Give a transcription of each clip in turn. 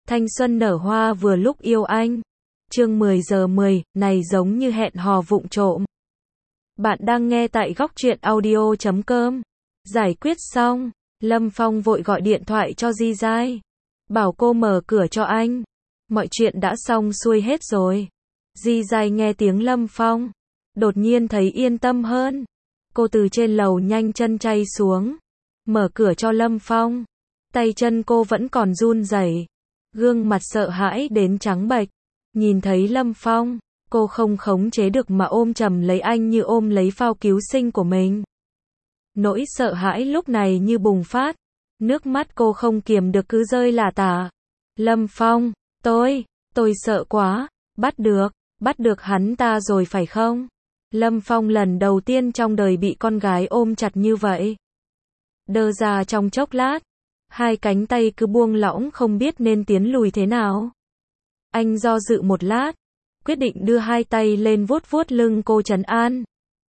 Thanh xuân nở hoa vừa lúc yêu anh. Chương 10 giờ 10, này giống như hẹn hò vụng trộm. Bạn đang nghe tại góc truyện audio.com. Giải quyết xong, Lâm Phong vội gọi điện thoại cho Di Giai. Bảo cô mở cửa cho anh. Mọi chuyện đã xong xuôi hết rồi. Di Giai nghe tiếng Lâm Phong, đột nhiên thấy yên tâm hơn. Cô từ trên lầu nhanh chân chay xuống, mở cửa cho Lâm Phong. Tay chân cô vẫn còn run rẩy, gương mặt sợ hãi đến trắng bệch. Nhìn thấy Lâm Phong, cô không khống chế được mà ôm chầm lấy anh như ôm lấy phao cứu sinh của mình. Nỗi sợ hãi lúc này như bùng phát, nước mắt cô không kiềm được cứ rơi lả tả. Lâm Phong, tôi sợ quá, bắt được hắn ta rồi phải không? Lâm Phong lần đầu tiên trong đời bị con gái ôm chặt như vậy. Đơ ra trong chốc lát, hai cánh tay cứ buông lỏng không biết nên tiến lùi thế nào. Anh do dự một lát, quyết định đưa hai tay lên vuốt vuốt lưng cô trấn an.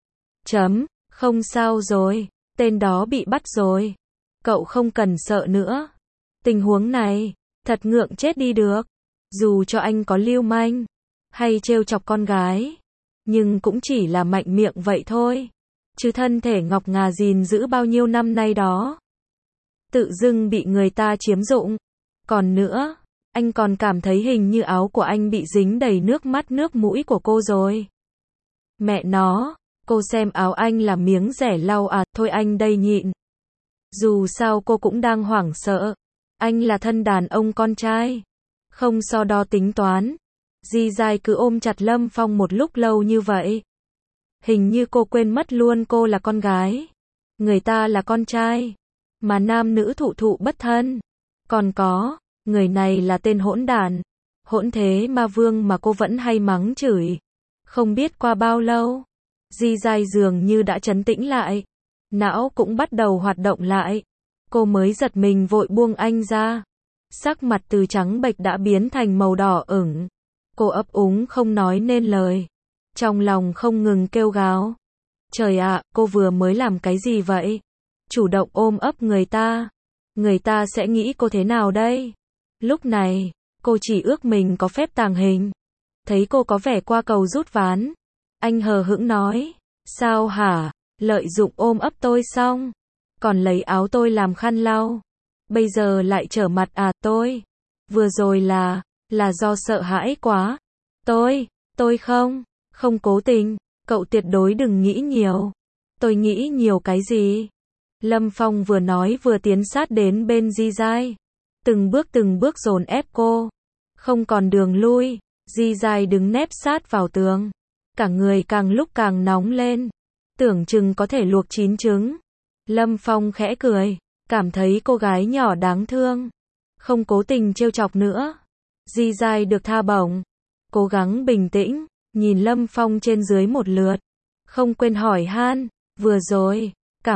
Không sao rồi, tên đó bị bắt rồi. Cậu không cần sợ nữa. Tình huống này, thật ngượng chết đi được. Dù cho anh có lưu manh, hay trêu chọc con gái, nhưng cũng chỉ là mạnh miệng vậy thôi. Chứ thân thể ngọc ngà gìn giữ bao nhiêu năm nay đó, tự dưng bị người ta chiếm dụng. Còn nữa, anh còn cảm thấy hình như áo của anh bị dính đầy nước mắt nước mũi của cô rồi. Mẹ nó, cô xem áo anh là miếng rẻ lau à, thôi anh đây nhịn. Dù sao cô cũng đang hoảng sợ. Anh là thân đàn ông con trai, không so đo tính toán. Di Giai cứ ôm chặt Lâm Phong một lúc lâu như vậy. Hình như cô quên mất luôn cô là con gái. Người ta là con trai, mà nam nữ thụ thụ bất thân. Còn có, người này là tên hỗn đản, hỗn thế ma vương mà cô vẫn hay mắng chửi. Không biết qua bao lâu, Di Giai dường như đã trấn tĩnh lại, não cũng bắt đầu hoạt động lại. Cô mới giật mình vội buông anh ra. Sắc mặt từ trắng bệch đã biến thành màu đỏ ửng. Cô ấp úng không nói nên lời, trong lòng không ngừng kêu gào. Trời ạ, cô vừa mới làm cái gì vậy? Chủ động ôm ấp người ta sẽ nghĩ cô thế nào đây? Lúc này, cô chỉ ước mình có phép tàng hình. Thấy cô có vẻ qua cầu rút ván, anh hờ hững nói, sao hả? Lợi dụng ôm ấp tôi xong, còn lấy áo tôi làm khăn lau. Bây giờ lại trở mặt à? Vừa rồi là do sợ hãi quá. Tôi không cố tình, cậu tuyệt đối đừng nghĩ nhiều. Tôi nghĩ nhiều cái gì? Lâm Phong vừa nói vừa tiến sát đến bên Di Giai, từng bước dồn ép cô. Không còn đường lui, Di Giai đứng nép sát vào tường, cả người càng lúc càng nóng lên, tưởng chừng có thể luộc chín trứng. Lâm Phong khẽ cười, cảm thấy cô gái nhỏ đáng thương, không cố tình trêu chọc nữa. Di Giai được tha bổng, cố gắng bình tĩnh, nhìn Lâm Phong trên dưới một lượt, không quên hỏi han, vừa rồi,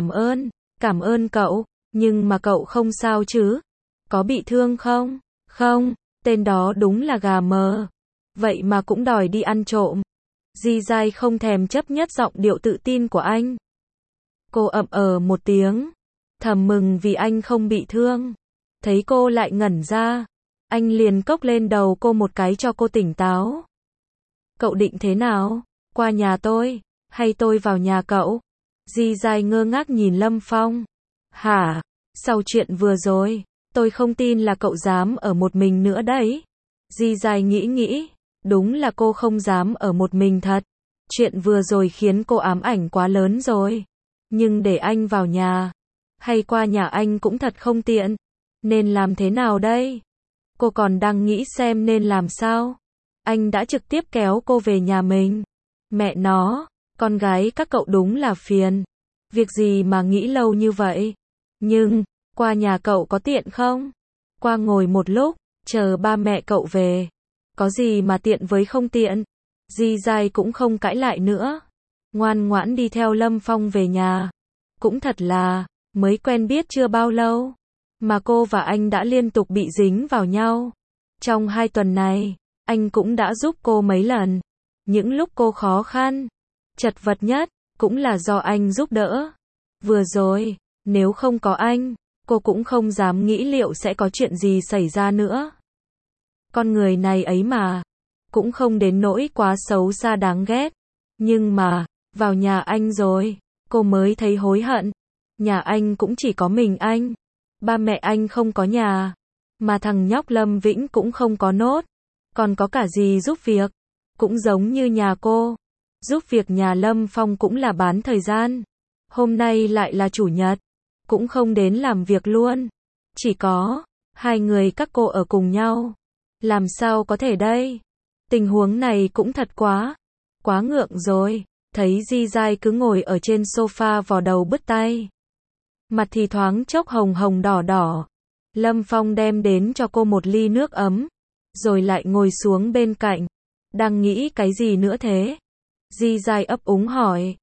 cảm ơn cậu, nhưng mà cậu không sao chứ? Có bị thương không? Không, tên đó đúng là gà mờ, vậy mà cũng đòi đi ăn trộm. Di Giai không thèm chấp nhất giọng điệu tự tin của anh. Cô ậm một tiếng, thầm mừng vì anh không bị thương. Thấy cô lại ngẩn ra, anh liền cốc lên đầu cô một cái cho cô tỉnh táo. Cậu định thế nào? Qua nhà tôi, hay tôi vào nhà cậu? Di Giai ngơ ngác nhìn Lâm Phong. Hả? Sau chuyện vừa rồi, tôi không tin là cậu dám ở một mình nữa đấy. Di Giai nghĩ, đúng là cô không dám ở một mình thật. Chuyện vừa rồi khiến cô ám ảnh quá lớn rồi. Nhưng để anh vào nhà, hay qua nhà anh cũng thật không tiện. Nên làm thế nào đây? Cô còn đang nghĩ xem nên làm sao. Anh đã trực tiếp kéo cô về nhà mình. Mẹ nó, con gái các cậu đúng là phiền. Việc gì mà nghĩ lâu như vậy? Nhưng, qua nhà cậu có tiện không? Qua ngồi một lúc, chờ ba mẹ cậu về. Có gì mà tiện với không tiện? Di Giai cũng không cãi lại nữa, ngoan ngoãn đi theo Lâm Phong về nhà. Cũng thật là, mới quen biết chưa bao lâu, mà cô và anh đã liên tục bị dính vào nhau. Trong 2 tuần này, anh cũng đã giúp cô mấy lần. Những lúc cô khó khăn, chật vật nhất, cũng là do anh giúp đỡ. Vừa rồi, nếu không có anh, cô cũng không dám nghĩ liệu sẽ có chuyện gì xảy ra nữa. Con người này ấy mà, cũng không đến nỗi quá xấu xa đáng ghét. Nhưng mà, vào nhà anh rồi, cô mới thấy hối hận. Nhà anh cũng chỉ có mình anh. Ba mẹ anh không có nhà. Mà thằng nhóc Lâm Vĩnh cũng không có nốt. Còn có cả gì giúp việc. Cũng giống như nhà cô. Giúp việc nhà Lâm Phong cũng là bán thời gian. Hôm nay lại là chủ nhật. Cũng không đến làm việc luôn. Chỉ có hai người các cô ở cùng nhau. Làm sao có thể đây? Tình huống này cũng thật quá ngượng rồi. Thấy Di Dai cứ ngồi ở trên sofa vò đầu bứt tai. Mặt thì thoáng chốc hồng hồng đỏ đỏ. Lâm Phong đem đến cho cô một ly nước ấm. Rồi lại ngồi xuống bên cạnh. Đang nghĩ cái gì nữa thế? Di Dai ấp úng hỏi.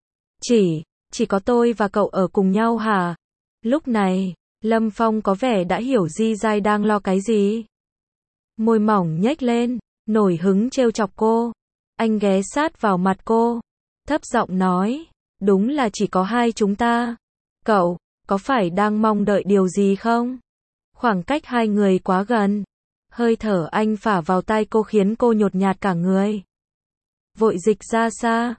Chỉ có tôi và cậu ở cùng nhau hả? Lúc này, Lâm Phong có vẻ đã hiểu Di Dai đang lo cái gì. Môi mỏng nhếch lên, nổi hứng trêu chọc cô. Anh ghé sát vào mặt cô, thấp giọng nói, đúng là chỉ có hai chúng ta. Cậu, có phải đang mong đợi điều gì không? Khoảng cách hai người quá gần. Hơi thở anh phả vào tai cô khiến cô nhột nhạt cả người. Vội dịch ra xa,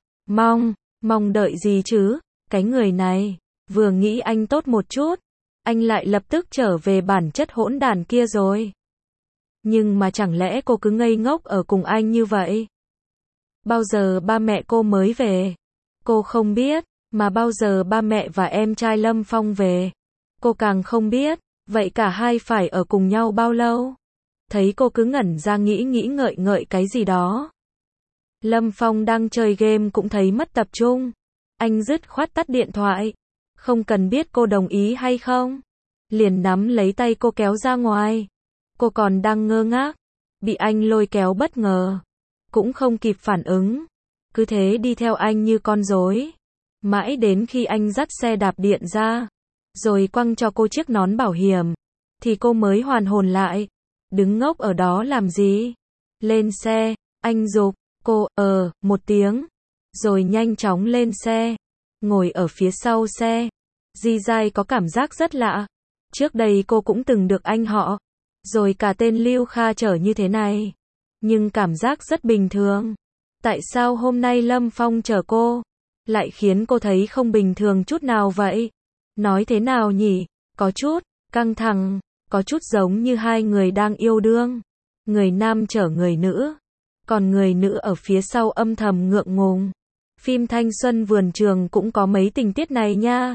mong đợi gì chứ? Cái người này, vừa nghĩ anh tốt một chút, anh lại lập tức trở về bản chất hỗn đản kia rồi. Nhưng mà chẳng lẽ cô cứ ngây ngốc ở cùng anh như vậy? Bao giờ ba mẹ cô mới về? Cô không biết, mà bao giờ ba mẹ và em trai Lâm Phong về? Cô càng không biết, vậy cả hai phải ở cùng nhau bao lâu? Thấy cô cứ ngẩn ra nghĩ ngợi cái gì đó. Lâm Phong đang chơi game cũng thấy mất tập trung. Anh dứt khoát tắt điện thoại. Không cần biết cô đồng ý hay không. Liền nắm lấy tay cô kéo ra ngoài. Cô còn đang ngơ ngác. Bị anh lôi kéo bất ngờ. Cũng không kịp phản ứng. Cứ thế đi theo anh như con rối. Mãi đến khi anh dắt xe đạp điện ra. Rồi quăng cho cô chiếc nón bảo hiểm. Thì cô mới hoàn hồn lại. Đứng ngốc ở đó làm gì? Lên xe. Anh giục. Cô, một tiếng. Rồi nhanh chóng lên xe. Ngồi ở phía sau xe. Di Dai có cảm giác rất lạ. Trước đây cô cũng từng được anh họ. Rồi cả tên Lưu Kha chở như thế này. Nhưng cảm giác rất bình thường. Tại sao hôm nay Lâm Phong chở cô lại khiến cô thấy không bình thường chút nào vậy? Nói thế nào nhỉ? Có chút căng thẳng, có chút giống như hai người đang yêu đương. Người nam chở người nữ, còn người nữ ở phía sau âm thầm ngượng ngùng. Phim thanh xuân vườn trường cũng có mấy tình tiết này nha.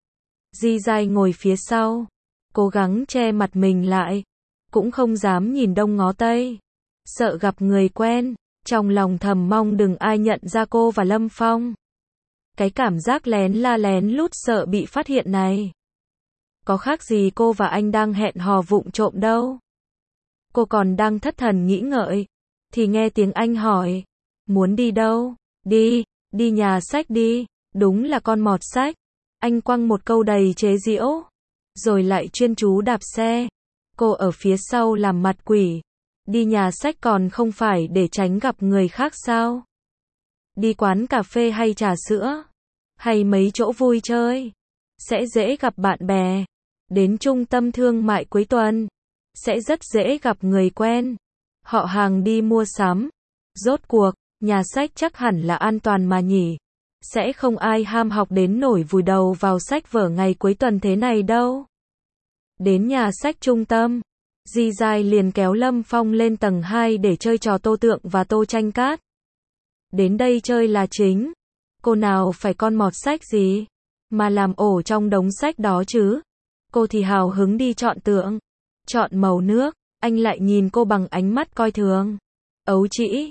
Di Dai ngồi phía sau, cố gắng che mặt mình lại, cũng không dám nhìn đông ngó tây. Sợ gặp người quen, trong lòng thầm mong đừng ai nhận ra cô và Lâm Phong. Cái cảm giác lén la lén lút sợ bị phát hiện này. Có khác gì cô và anh đang hẹn hò vụng trộm đâu. Cô còn đang thất thần nghĩ ngợi, thì nghe tiếng anh hỏi, muốn đi đâu? Đi nhà sách đi, đúng là con mọt sách. Anh quăng một câu đầy chế giễu, rồi lại chuyên chú đạp xe. Cô ở phía sau làm mặt quỷ. Đi nhà sách còn không phải để tránh gặp người khác sao? Đi quán cà phê hay trà sữa? Hay mấy chỗ vui chơi? Sẽ dễ gặp bạn bè. Đến trung tâm thương mại cuối tuần. Sẽ rất dễ gặp người quen. Họ hàng đi mua sắm. Rốt cuộc, nhà sách chắc hẳn là an toàn mà nhỉ? Sẽ không ai ham học đến nổi vùi đầu vào sách vở ngày cuối tuần thế này đâu. Đến nhà sách trung tâm, Di Dai liền kéo Lâm Phong lên tầng 2 để chơi trò tô tượng và tô tranh cát. Đến đây chơi là chính. Cô nào phải con mọt sách gì mà làm ổ trong đống sách đó chứ. Cô thì hào hứng đi chọn tượng, chọn màu nước. Anh lại nhìn cô bằng ánh mắt coi thường. Ấu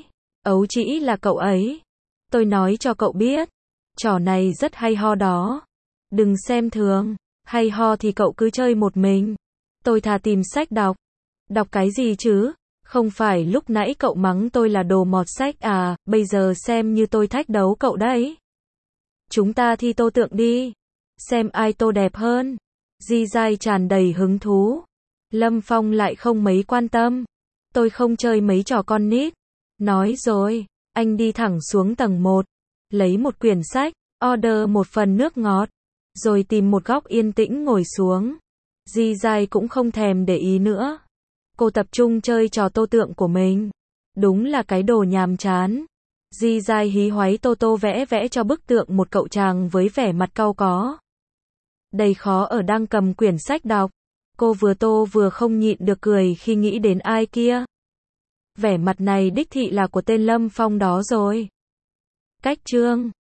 trĩ là cậu ấy. Tôi nói cho cậu biết, trò này rất hay ho đó. Đừng xem thường, hay ho thì cậu cứ chơi một mình. Tôi thà tìm sách đọc. Đọc cái gì chứ? Không phải lúc nãy cậu mắng tôi là đồ mọt sách à, bây giờ xem như tôi thách đấu cậu đấy. Chúng ta thi tô tượng đi. Xem ai tô đẹp hơn. Di Dai tràn đầy hứng thú. Lâm Phong lại không mấy quan tâm. Tôi không chơi mấy trò con nít. Nói rồi, anh đi thẳng xuống tầng 1. Lấy một quyển sách, order một phần nước ngọt. Rồi tìm một góc yên tĩnh ngồi xuống. Di Dai cũng không thèm để ý nữa. Cô tập trung chơi trò tô tượng của mình. Đúng là cái đồ nhàm chán. Di dai hí hoáy tô tô vẽ vẽ cho bức tượng một cậu chàng với vẻ mặt cau có. Đầy khó ở đang cầm quyển sách đọc. Cô vừa tô vừa không nhịn được cười khi nghĩ đến ai kia. Vẻ mặt này đích thị là của tên Lâm Phong đó rồi. Cách chương